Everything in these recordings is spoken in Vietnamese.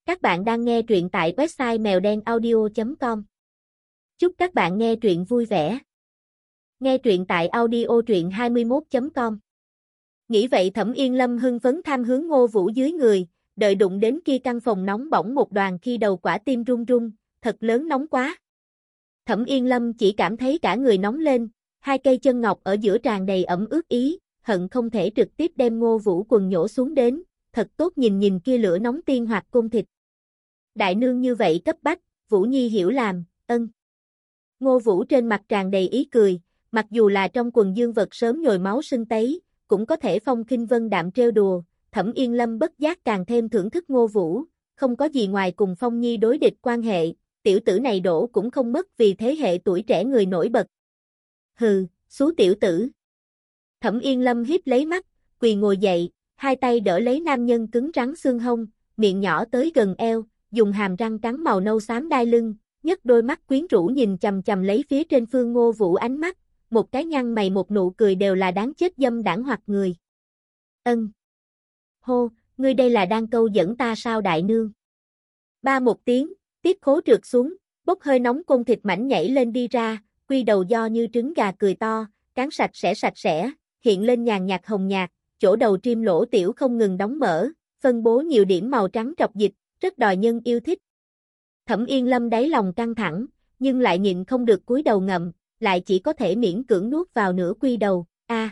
Các bạn đang nghe truyện tại website mèo đen audio.com. Chúc các bạn nghe truyện vui vẻ. Nghe truyện tại audio truyện21.com. Nghĩ vậy Thẩm Yên Lâm hưng phấn tham hướng Ngô Vũ dưới người, đợi đụng đến kia căn phòng nóng bỏng một đoàn khi đầu quả tim run run, thật lớn nóng quá. Thẩm Yên Lâm chỉ cảm thấy cả người nóng lên, hai cây chân ngọc ở giữa tràn đầy ẩm ướt ý, hận không thể trực tiếp đem Ngô Vũ quần nhổ xuống đến, thật tốt nhìn kia lửa nóng tiên hoạt côn thịt. Đại nương như vậy cấp bách, Vũ Nhi hiểu làm, ân. Ngô Vũ trên mặt tràn đầy ý cười, mặc dù là trong quần dương vật sớm nhồi máu sưng tấy, cũng có thể phong khinh vân đạm trêu đùa, Thẩm Yên Lâm bất giác càng thêm thưởng thức Ngô Vũ, không có gì ngoài cùng Phong Nhi đối địch quan hệ, tiểu tử này đổ cũng không mất vì thế hệ tuổi trẻ người nổi bật. Hừ, xú tiểu tử. Thẩm Yên Lâm híp lấy mắt, quỳ ngồi dậy, hai tay đỡ lấy nam nhân cứng rắn xương hông, miệng nhỏ tới gần eo, dùng hàm răng cắn màu nâu xám đai lưng, nhấc đôi mắt quyến rũ nhìn chằm chằm lấy phía trên phương Ngô Vũ ánh mắt, một cái nhăn mày một nụ cười đều là đáng chết dâm đãng hoặc người. Ân. Hô, ngươi đây là đang câu dẫn ta sao đại nương? Ba một tiếng, tiếp khố trượt xuống, bốc hơi nóng côn thịt mảnh nhảy lên đi ra, quy đầu do như trứng gà cười to, cán sạch sẽ, hiện lên nhàn nhạt hồng nhạt, chỗ đầu trim lỗ tiểu không ngừng đóng mở, phân bố nhiều điểm màu trắng trọc dịch, rất đòi nhân yêu thích. Thẩm Yên Lâm đáy lòng căng thẳng, nhưng lại nhịn không được cúi đầu ngậm, lại chỉ có thể miễn cưỡng nuốt vào nửa quy đầu,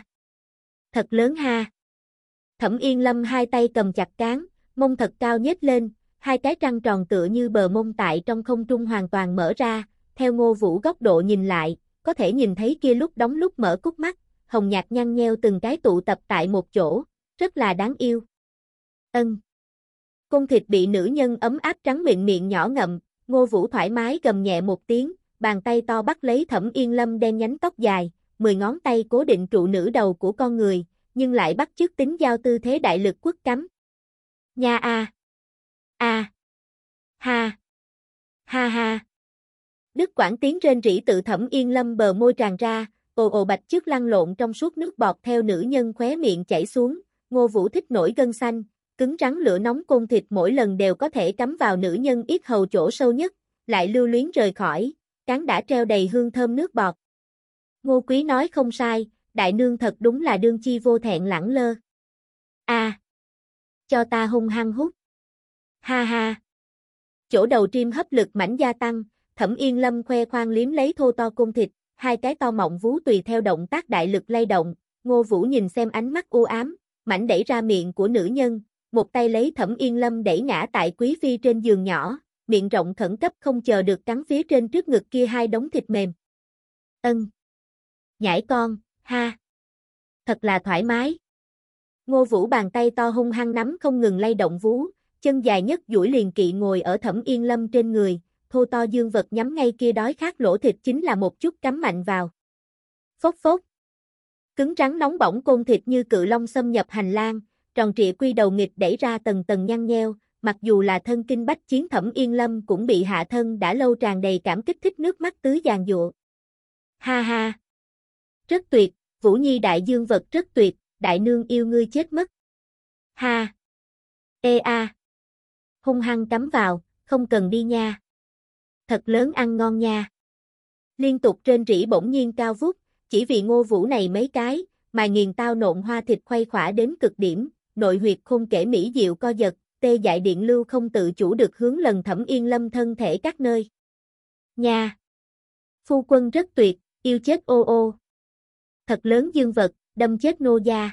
thật lớn ha. Thẩm Yên Lâm hai tay cầm chặt cán, mông thật cao nhếch lên, hai cái trăng tròn tựa như bờ mông tại trong không trung hoàn toàn mở ra, theo Ngô Vũ góc độ nhìn lại, có thể nhìn thấy kia lúc đóng lúc mở cúc mắt, hồng nhạt nhăn nheo từng cái tụ tập tại một chỗ, rất là đáng yêu. Ân. Côn thịt bị nữ nhân ấm áp trắng miệng nhỏ ngậm, Ngô Vũ thoải mái gầm nhẹ một tiếng, bàn tay to bắt lấy Thẩm Yên Lâm đen nhánh tóc dài, 10 ngón tay cố định trụ nữ đầu của con người, nhưng lại bắt chước tính giao tư thế đại lực quất cắm. Nha a. A. Ha. Ha ha. Đứt quãng tiếng rên rỉ tự Thẩm Yên Lâm bờ môi tràn ra, ồ ồ bạch chước lăn lộn trong suốt nước bọt theo nữ nhân khóe miệng chảy xuống, Ngô Vũ thích nổi gân xanh, cứng rắn lửa nóng côn thịt mỗi lần đều có thể cắm vào nữ nhân yết hầu chỗ sâu nhất, lại lưu luyến rời khỏi, cán đã treo đầy hương thơm nước bọt. Ngô Quý nói không sai, đại nương thật đúng là đương chi vô thẹn lẳng lơ. Cho ta hung hăng hút. Ha ha. Chỗ đầu trim hấp lực mảnh gia tăng, Thẩm Yên Lâm khoe khoang liếm lấy thô to côn thịt, hai cái to mọng vú tùy theo động tác đại lực lay động, Ngô Vũ nhìn xem ánh mắt u ám, mảnh đẩy ra miệng của nữ nhân, một tay lấy Thẩm Yên Lâm đẩy ngã tại quý phi trên giường nhỏ, miệng rộng khẩn cấp không chờ được cắn phía trên trước ngực kia hai đống thịt mềm. Ân. Nhãi con, ha. Thật là thoải mái. Ngô Vũ bàn tay to hung hăng nắm không ngừng lay động vú, chân dài nhất duỗi liền kỵ ngồi ở Thẩm Yên Lâm trên người, thô to dương vật nhắm ngay kia đói khát lỗ thịt chính là một chút cắm mạnh vào. Phốc phốc. Cứng rắn nóng bỏng côn thịt như cự long xâm nhập hành lang, tròn trịa quy đầu nghịch đẩy ra tầng tầng nhăn nheo, mặc dù là thân kinh bách chiến Thẩm Yên Lâm cũng bị hạ thân đã lâu tràn đầy cảm kích thích nước mắt tứ giàn giụa. Ha ha. Rất tuyệt, Vũ Nhi đại dương vật rất tuyệt, đại nương yêu ngươi chết mất. Ha. Ê a. Hung hăng cắm vào, không cần đi nha. Thật lớn ăn ngon nha. Liên tục trên rỉ bỗng nhiên cao vút, chỉ vì Ngô Vũ này mấy cái, mà nghiền tao nộn hoa thịt khuây khỏa đến cực điểm, nội huyệt khôn kể mỹ diệu co giật, tê dại điện lưu không tự chủ được hướng lần Thẩm Yên Lâm thân thể các nơi. Nha. Phu quân rất tuyệt, yêu chết ô ô. Thật lớn dương vật, đâm chết nô gia.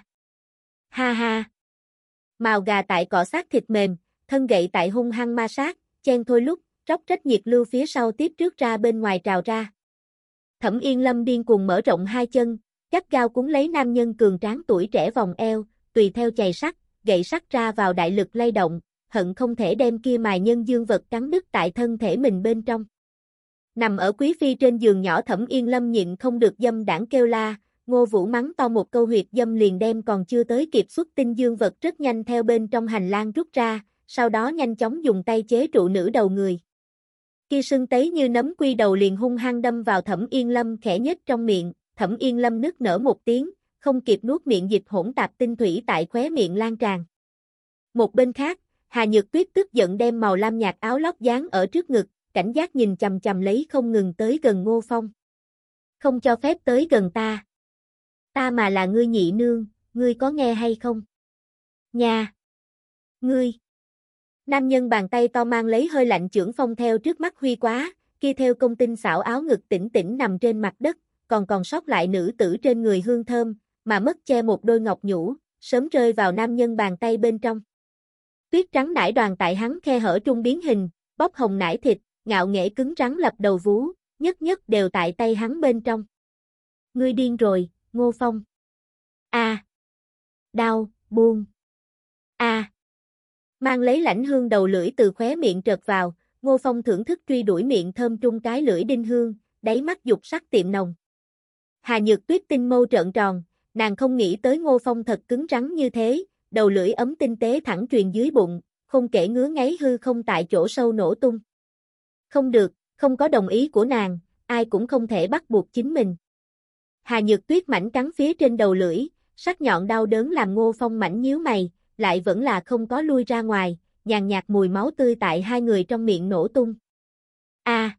Ha ha. Mào gà tại cọ sát thịt mềm, thân gậy tại hung hăng ma sát, chen thôi lúc, róc rách nhiệt lưu phía sau tiếp trước ra bên ngoài trào ra. Thẩm Yên Lâm điên cuồng mở rộng hai chân, gắt gao cuốn lấy nam nhân cường tráng tuổi trẻ vòng eo, tùy theo chày sắt, gậy sắt ra vào đại lực lay động, hận không thể đem kia mài nhân dương vật cắn đứt tại thân thể mình bên trong. Nằm ở quý phi trên giường nhỏ Thẩm Yên Lâm nhịn không được dâm đảng kêu la, Ngô Vũ mắng to một câu huyệt dâm liền đem còn chưa tới kịp xuất tinh dương vật rất nhanh theo bên trong hành lang rút ra, sau đó nhanh chóng dùng tay chế trụ nữ đầu người. Kia sưng tấy như nấm quy đầu liền hung hăng đâm vào Thẩm Yên Lâm khẽ nhếch trong miệng, Thẩm Yên Lâm nức nở một tiếng, không kịp nuốt miệng dịch hỗn tạp tinh thủy tại khóe miệng lan tràn. Một bên khác, Hà Nhược Tuyết tức giận đem màu lam nhạt áo lót dán ở trước ngực, cảnh giác nhìn chằm chằm lấy không ngừng tới gần Ngô Phong. Không cho phép tới gần ta. Ta mà là ngươi nhị nương, ngươi có nghe hay không? Nha! Ngươi! Nam nhân bàn tay to mang lấy hơi lạnh chưởng phong theo trước mắt huy quá, kia theo công tinh xảo áo ngực tĩnh tĩnh nằm trên mặt đất, còn sót lại nữ tử trên người hương thơm, mà mất che một đôi ngọc nhũ, sớm rơi vào nam nhân bàn tay bên trong. Tuyết trắng nải đoàn tại hắn khe hở trung biến hình, bóc hồng nải thịt, ngạo nghễ cứng rắn lập đầu vú, nhất nhất đều tại tay hắn bên trong. Ngươi điên rồi, Ngô Phong. A. Đau, buông. A. Mang lấy lãnh hương đầu lưỡi từ khóe miệng trợt vào, Ngô Phong thưởng thức truy đuổi miệng thơm trung cái lưỡi đinh hương, đáy mắt dục sắc tiệm nồng. Hà Nhược Tuyết tinh mâu trợn tròn, nàng không nghĩ tới Ngô Phong thật cứng rắn như thế, đầu lưỡi ấm tinh tế thẳng truyền dưới bụng, không kể ngứa ngáy hư không tại chỗ sâu nổ tung. Không được, không có đồng ý của nàng, ai cũng không thể bắt buộc chính mình. Hà Nhược Tuyết mảnh cắn phía trên đầu lưỡi, sắc nhọn đau đớn làm Ngô Phong mảnh nhíu mày, lại vẫn là không có lui ra ngoài, nhàn nhạt mùi máu tươi tại hai người trong miệng nổ tung. A.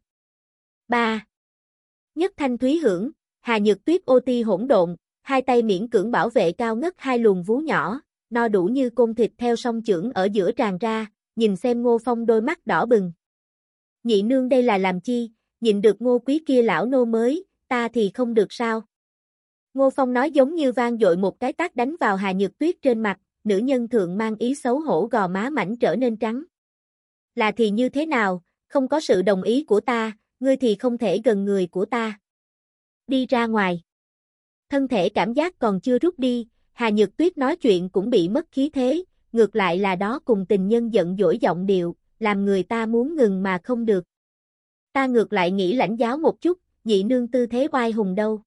Ba. Nhất thanh thúy hưởng, Hà Nhược Tuyết ô ti hỗn độn, hai tay miễn cưỡng bảo vệ cao ngất hai luồng vú nhỏ, no đủ như côn thịt theo song chưởng ở giữa tràn ra, nhìn xem Ngô Phong đôi mắt đỏ bừng. Nhị nương đây là làm chi, nhịn được Ngô quý kia lão nô mới, ta thì không được sao? Ngô Phong nói giống như vang dội một cái tát đánh vào Hà Nhược Tuyết trên mặt, nữ nhân thượng mang ý xấu hổ gò má mảnh trở nên trắng. Là thì như thế nào, không có sự đồng ý của ta, ngươi thì không thể gần người của ta. Đi ra ngoài. Thân thể cảm giác còn chưa rút đi, Hà Nhược Tuyết nói chuyện cũng bị mất khí thế, ngược lại là đó cùng tình nhân giận dỗi giọng điệu, làm người ta muốn ngừng mà không được. Ta ngược lại nghĩ lãnh giáo một chút, nhị nương tư thế oai hùng đâu.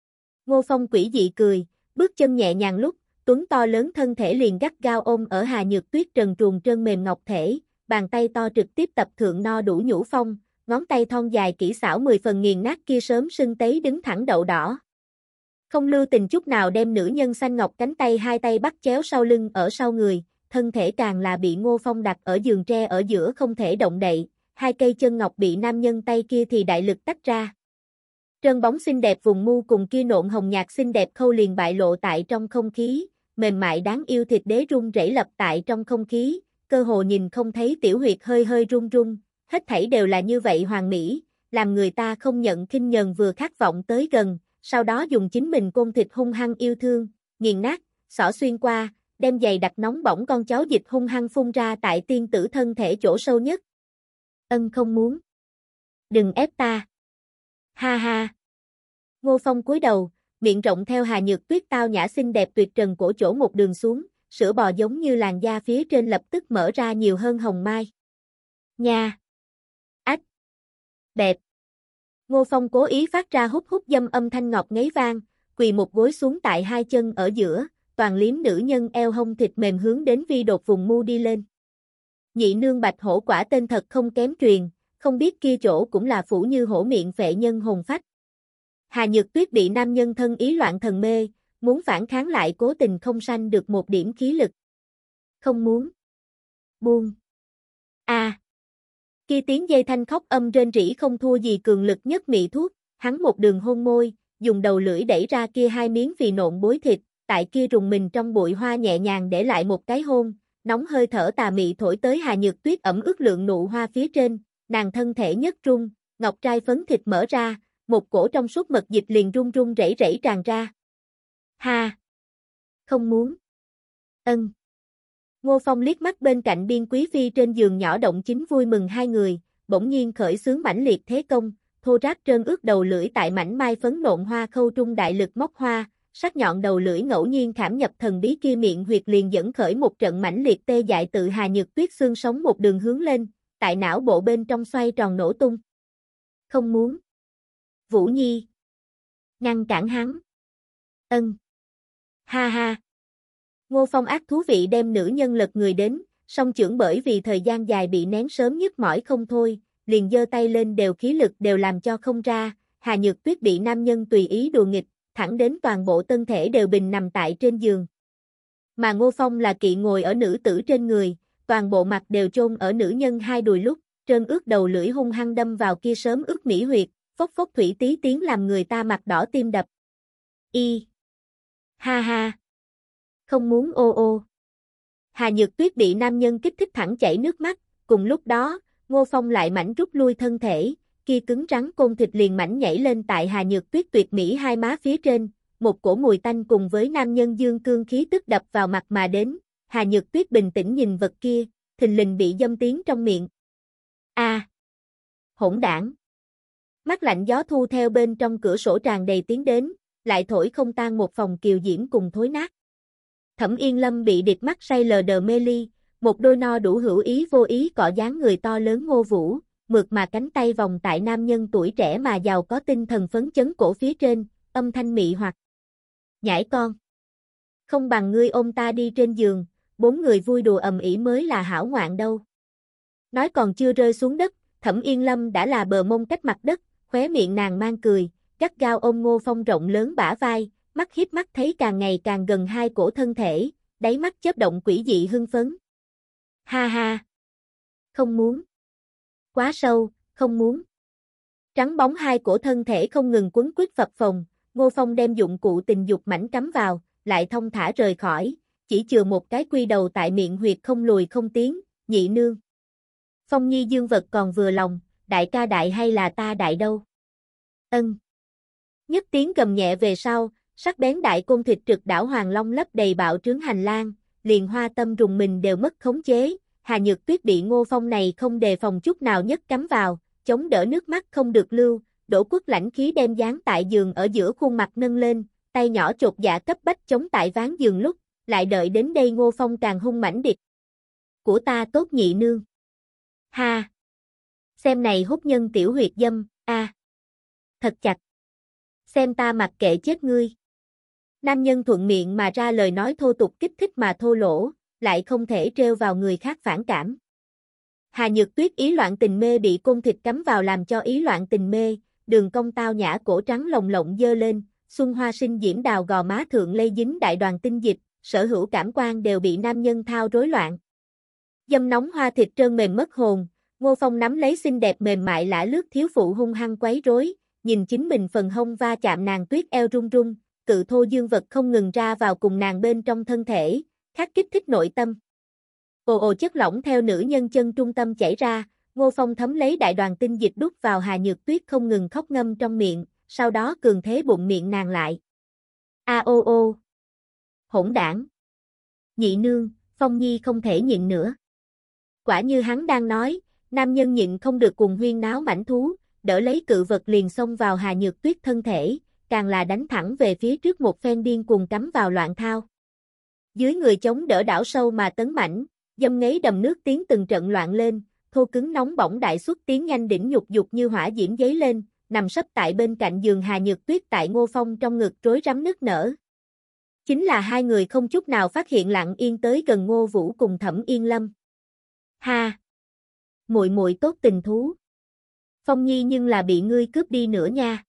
Ngô Phong quỷ dị cười, bước chân nhẹ nhàng lúc, Tuấn to lớn thân thể liền gắt gao ôm ở Hà Nhược Tuyết trần truồng trơn mềm ngọc thể, bàn tay to trực tiếp tập thượng no đủ nhũ phong, ngón tay thon dài kỹ xảo 10 phần nghiền nát kia sớm sưng tấy đứng thẳng đậu đỏ. Không lưu tình chút nào đem nữ nhân xanh ngọc cánh tay hai tay bắt chéo sau lưng ở sau người, thân thể càng là bị Ngô Phong đặt ở giường tre ở giữa không thể động đậy, hai cây chân ngọc bị nam nhân tay kia thì đại lực tách ra. Trơn bóng xinh đẹp vùng mu cùng kia nộn hồng nhạt xinh đẹp khâu liền bại lộ tại trong không khí, mềm mại đáng yêu thịt đế rung rẩy lập tại trong không khí, cơ hồ nhìn không thấy tiểu huyệt hơi hơi run run, hết thảy đều là như vậy hoàn mỹ, làm người ta không nhận khinh nhờn vừa khát vọng tới gần, sau đó dùng chính mình côn thịt hung hăng yêu thương, nghiền nát, xỏ xuyên qua, đem giày đặt nóng bỏng con cháu dịch hung hăng phun ra tại tiên tử thân thể chỗ sâu nhất. Ân không muốn. Đừng ép ta. Ha ha. Ngô Phong cúi đầu, miệng rộng theo Hà Nhược Tuyết tao nhã xinh đẹp tuyệt trần cổ chỗ một đường xuống, sữa bò giống như làn da phía trên lập tức mở ra nhiều hơn hồng mai. Nha. Ách. Đẹp. Ngô Phong cố ý phát ra hút hút dâm âm thanh ngọt ngấy vang, quỳ một gối xuống tại hai chân ở giữa, toàn liếm nữ nhân eo hông thịt mềm hướng đến vi đột vùng mu đi lên. Nhị nương bạch hổ quả tên thật không kém truyền, không biết kia chỗ cũng là phủ như hổ miệng phệ nhân hồn phách. Hà Nhược Tuyết bị nam nhân thân ý loạn thần mê, muốn phản kháng lại cố tình không sanh được một điểm khí lực. Không muốn. Buông. A. Kia tiếng dây thanh khóc âm rên rỉ không thua gì cường lực nhất mị thuốc, hắn một đường hôn môi, dùng đầu lưỡi đẩy ra kia hai miếng phì nộn bối thịt, tại kia rùng mình trong bụi hoa nhẹ nhàng để lại một cái hôn, nóng hơi thở tà mị thổi tới Hà Nhược Tuyết ẩm ướt lượng nụ hoa phía trên, nàng thân thể nhất rung, ngọc trai phấn thịt mở ra, một cổ trong suốt mật dịch liền run run rẩy rẩy tràn ra. Ha! Không muốn. Ân. Ngô Phong liếc mắt bên cạnh biên quý phi trên giường nhỏ động chính vui mừng hai người, bỗng nhiên khởi xướng mãnh liệt thế công, thô ráp trơn ướt đầu lưỡi tại mảnh mai phấn nộn hoa khâu trung đại lực móc hoa, sắc nhọn đầu lưỡi ngẫu nhiên khảm nhập thần bí kia miệng huyệt liền dẫn khởi một trận mãnh liệt tê dại tự Hà Nhược Tuyết xương sống một đường hướng lên, tại não bộ bên trong xoay tròn nổ tung. Không muốn. Vũ Nhi. Ngăn cản hắn. Ân. Ha ha. Ngô Phong ác thú vị đem nữ nhân lật người đến, song chưởng bởi vì thời gian dài bị nén sớm nhức mỏi không thôi, liền giơ tay lên đều khí lực đều làm cho không ra, Hà Nhược Tuyết bị nam nhân tùy ý đùa nghịch, thẳng đến toàn bộ thân thể đều bình nằm tại trên giường. Mà Ngô Phong là kỵ ngồi ở nữ tử trên người, toàn bộ mặt đều chôn ở nữ nhân hai đùi lúc, trơn ướt đầu lưỡi hung hăng đâm vào kia sớm ướt mỹ huyệt, phốc phốc thủy tí tiếng làm người ta mặt đỏ tim đập. Y. Ha ha. Không muốn ô ô. Hà Nhược Tuyết bị nam nhân kích thích thẳng chảy nước mắt, cùng lúc đó, Ngô Phong lại mảnh rút lui thân thể, kia cứng rắn côn thịt liền mảnh nhảy lên tại Hà Nhược Tuyết tuyệt mỹ hai má phía trên, một cổ mùi tanh cùng với nam nhân dương cương khí tức đập vào mặt mà đến, Hà Nhược Tuyết bình tĩnh nhìn vật kia, thình lình bị dâm tiếng trong miệng. A. Hỗn đảng. Mắt lạnh gió thu theo bên trong cửa sổ tràn đầy tiếng đến, lại thổi không tan một phòng kiều diễm cùng thối nát. Thẩm Yên Lâm bị địch mắt say lờ đờ mê ly, một đôi no đủ hữu ý vô ý cọ dáng người to lớn Ngô Vũ, mượt mà cánh tay vòng tại nam nhân tuổi trẻ mà giàu có tinh thần phấn chấn cổ phía trên, âm thanh mị hoặc. Nhãi con. Không bằng ngươi ôm ta đi trên giường, bốn người vui đùa ầm ĩ mới là hảo ngoạn đâu. Nói còn chưa rơi xuống đất, Thẩm Yên Lâm đã là bờ mông cách mặt đất, khóe miệng nàng mang cười, gắt gao ôm Ngô Phong rộng lớn bả vai, mắt hiếp mắt thấy càng ngày càng gần hai cổ thân thể, đáy mắt chớp động quỷ dị hưng phấn. Ha ha. Không muốn. Quá sâu, không muốn. Trắng bóng hai cổ thân thể không ngừng quấn quýt phập phồng, Ngô Phong đem dụng cụ tình dục mảnh cắm vào, lại thông thả rời khỏi, chỉ chừa một cái quy đầu tại miệng huyệt không lùi không tiến, nhị nương. Phong Nhi dương vật còn vừa lòng, đại ca đại hay là ta đại đâu? Ân. Nhất tiếng gầm nhẹ về sau, sắc bén đại côn thịt trực đảo hoàng long lấp đầy bạo trướng hành lang, liền Hoa Tâm rùng mình đều mất khống chế, Hà Nhược Tuyết bị Ngô Phong này không đề phòng chút nào nhất cắm vào, chống đỡ nước mắt không được lưu, đổ quất lãnh khí đem dán tại giường ở giữa khuôn mặt nâng lên, tay nhỏ chột dạ cấp bách chống tại ván giường lúc, lại đợi đến đây Ngô Phong càng hung mãnh địch. Của ta tốt nhị nương. Ha. Xem này hút nhân tiểu huyệt dâm, a. Thật chặt. Xem ta mặc kệ chết ngươi. Nam nhân thuận miệng mà ra lời nói thô tục kích thích mà thô lỗ, lại không thể trêu vào người khác phản cảm. Hà Nhược Tuyết ý loạn tình mê bị côn thịt cắm vào làm cho ý loạn tình mê, đường cong tao nhã cổ trắng lồng lộng dơ lên, xuân hoa sinh diễm đào gò má thượng lây dính đại đoàn tinh dịch, sở hữu cảm quan đều bị nam nhân thao rối loạn. Dâm nóng hoa thịt trơn mềm mất hồn, Ngô Phong nắm lấy xinh đẹp mềm mại lả lướt thiếu phụ hung hăng quấy rối, nhìn chính mình phần hông va chạm nàng tuyết eo run run, cự thô dương vật không ngừng ra vào cùng nàng bên trong thân thể, khắc kích thích nội tâm. Ồ ồ chất lỏng theo nữ nhân chân trung tâm chảy ra, Ngô Phong thấm lấy đại đoàn tinh dịch đút vào Hà Nhược Tuyết không ngừng khóc ngâm trong miệng, sau đó cường thế bụng miệng nàng lại. A ô ô. Hỗn đảng. Nhị nương, Phong Nhi không thể nhịn nữa. Quả như hắn đang nói, nam nhân nhịn không được cùng huyên náo mảnh thú, đỡ lấy cự vật liền xông vào Hà Nhược Tuyết thân thể, càng là đánh thẳng về phía trước một phen điên cuồng cắm vào loạn thao. Dưới người chống đỡ đảo sâu mà tấn mảnh, dâm ngấy đầm nước tiếng từng trận loạn lên, thô cứng nóng bỏng đại xuất tiếng nhanh đỉnh nhục dục như hỏa diễm giấy lên, nằm sấp tại bên cạnh giường Hà Nhược Tuyết tại Ngô Phong trong ngực rối rắm nức nở. Chính là hai người không chút nào phát hiện lặng yên tới gần Ngô Vũ cùng Thẩm Yên Lâm. Ha! Muội muội tốt tình thú. Phong Nhi nhưng là bị ngươi cướp đi nữa nha.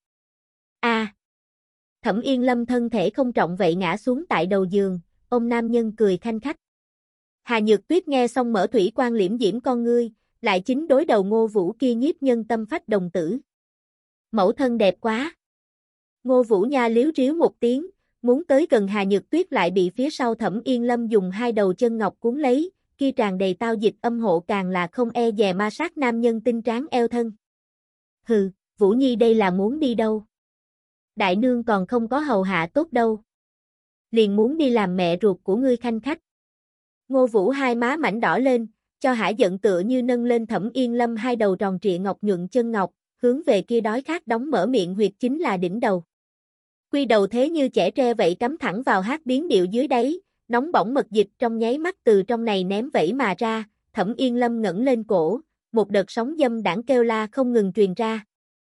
A. Thẩm Yên Lâm thân thể không trọng vậy ngã xuống tại đầu giường, ôm nam nhân cười khanh khách. Hà Nhược Tuyết nghe xong mở thủy quan liễm diễm con ngươi, lại chính đối đầu Ngô Vũ kia nhiếp nhân tâm phách đồng tử. Mẫu thân đẹp quá. Ngô Vũ nha liếu ríu một tiếng, muốn tới gần Hà Nhược Tuyết lại bị phía sau Thẩm Yên Lâm dùng hai đầu chân ngọc cuốn lấy, kia tràn đầy tao dịch âm hộ càng là không e dè ma sát nam nhân tinh tráng eo thân. Hừ, Vũ Nhi đây là muốn đi đâu? Đại nương còn không có hầu hạ tốt đâu. Liền muốn đi làm mẹ ruột của ngươi khanh khách. Ngô Vũ hai má mảnh đỏ lên, cho hả giận tựa như nâng lên Thẩm Yên Lâm hai đầu tròn trịa ngọc nhuận chân ngọc, hướng về kia đói khát đóng mở miệng huyệt chính là đỉnh đầu. Quy đầu thế như chẻ tre vậy cắm thẳng vào hát biến điệu dưới đáy, nóng bỏng mật dịch trong nháy mắt từ trong này ném vẩy mà ra, Thẩm Yên Lâm ngẩng lên cổ, một đợt sóng dâm đãng kêu la không ngừng truyền ra.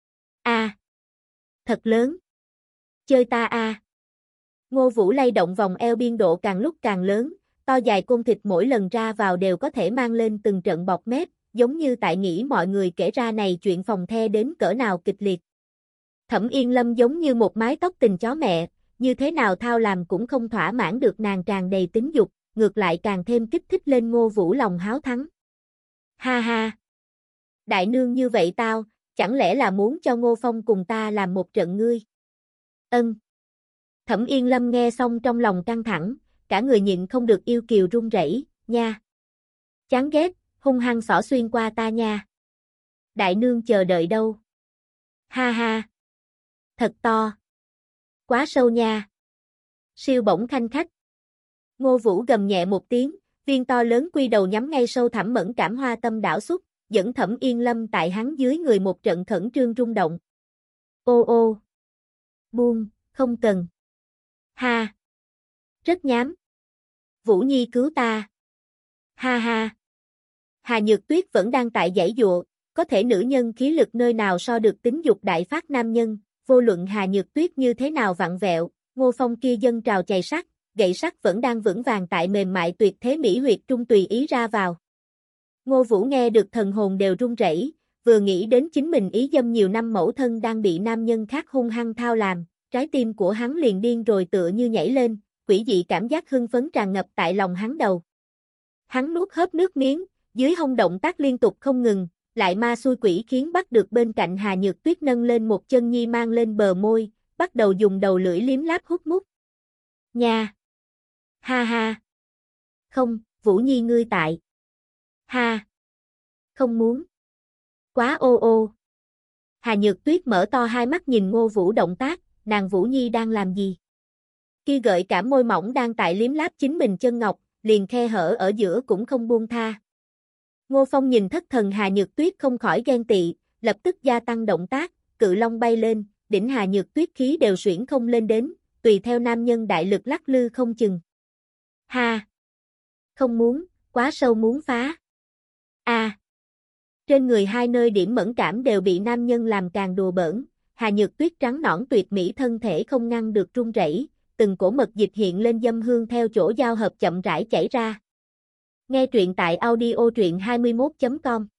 A, thật lớn. Chơi ta a. Ngô Vũ lay động vòng eo biên độ càng lúc càng lớn, to dài côn thịt mỗi lần ra vào đều có thể mang lên từng trận bọt mép, giống như tại nghĩ mọi người kể ra này chuyện phòng the đến cỡ nào kịch liệt. Thẩm Yên Lâm giống như một mái tóc tình chó mẹ, như thế nào thao làm cũng không thỏa mãn được nàng tràn đầy tính dục, ngược lại càng thêm kích thích lên Ngô Vũ lòng háo thắng. Ha ha! Đại nương như vậy tao, chẳng lẽ là muốn cho Ngô Phong cùng ta làm một trận ngươi? Ân. Thẩm Yên Lâm nghe xong trong lòng căng thẳng, cả người nhịn không được yêu kiều run rẩy, nha. Chán ghét, hung hăng xỏ xuyên qua ta nha. Đại nương chờ đợi đâu? Ha ha. Thật to. Quá sâu nha. Siêu bổng khanh khách. Ngô Vũ gầm nhẹ một tiếng, viên to lớn quy đầu nhắm ngay sâu thẳm mẫn cảm hoa tâm đảo xúc, dẫn Thẩm Yên Lâm tại hắn dưới người một trận khẩn trương rung động. Ô ô. Buông, không cần. Ha. Rất nhám. Vũ Nhi cứu ta. Ha ha. Hà Nhược Tuyết vẫn đang tại giãy giụa, có thể nữ nhân khí lực nơi nào so được tính dục đại phát nam nhân, vô luận Hà Nhược Tuyết như thế nào vặn vẹo, Ngô Phong kia dâng trào chày sắt, gậy sắt vẫn đang vững vàng tại mềm mại tuyệt thế mỹ huyệt trung tùy ý ra vào. Ngô Vũ nghe được thần hồn đều run rẩy, vừa nghĩ đến chính mình ý dâm nhiều năm mẫu thân đang bị nam nhân khác hung hăng thao làm, trái tim của hắn liền điên rồi tựa như nhảy lên, quỷ dị cảm giác hưng phấn tràn ngập tại lòng hắn đầu. Hắn nuốt hớp nước miếng, dưới hông động tác liên tục không ngừng, lại ma xui quỷ khiến bắt được bên cạnh Hà Nhược Tuyết nâng lên một chân nhi mang lên bờ môi, bắt đầu dùng đầu lưỡi liếm láp hút mút. Nha! Ha ha! Không, Vũ Nhi ngươi tại. Ha! Không muốn. Quá ô ô. Hà Nhược Tuyết mở to hai mắt nhìn Ngô Vũ động tác, nàng Vũ Nhi đang làm gì? Kia gợi cảm môi mỏng đang tại liếm láp chính mình chân ngọc, liền khe hở ở giữa cũng không buông tha. Ngô Phong nhìn thất thần Hà Nhược Tuyết không khỏi ghen tị, lập tức gia tăng động tác, cự long bay lên, đỉnh Hà Nhược Tuyết khí đều xuyển không lên đến, tùy theo nam nhân đại lực lắc lư không chừng. Ha! Không muốn, quá sâu muốn phá. A! Trên người hai nơi điểm mẫn cảm đều bị nam nhân làm càng đùa bỡn, Hà Nhược Tuyết trắng nõn tuyệt mỹ thân thể không ngăn được run rẩy, từng cổ mật dịch hiện lên dâm hương theo chỗ giao hợp chậm rãi chảy ra. Nghe truyện tại audio truyện 21.com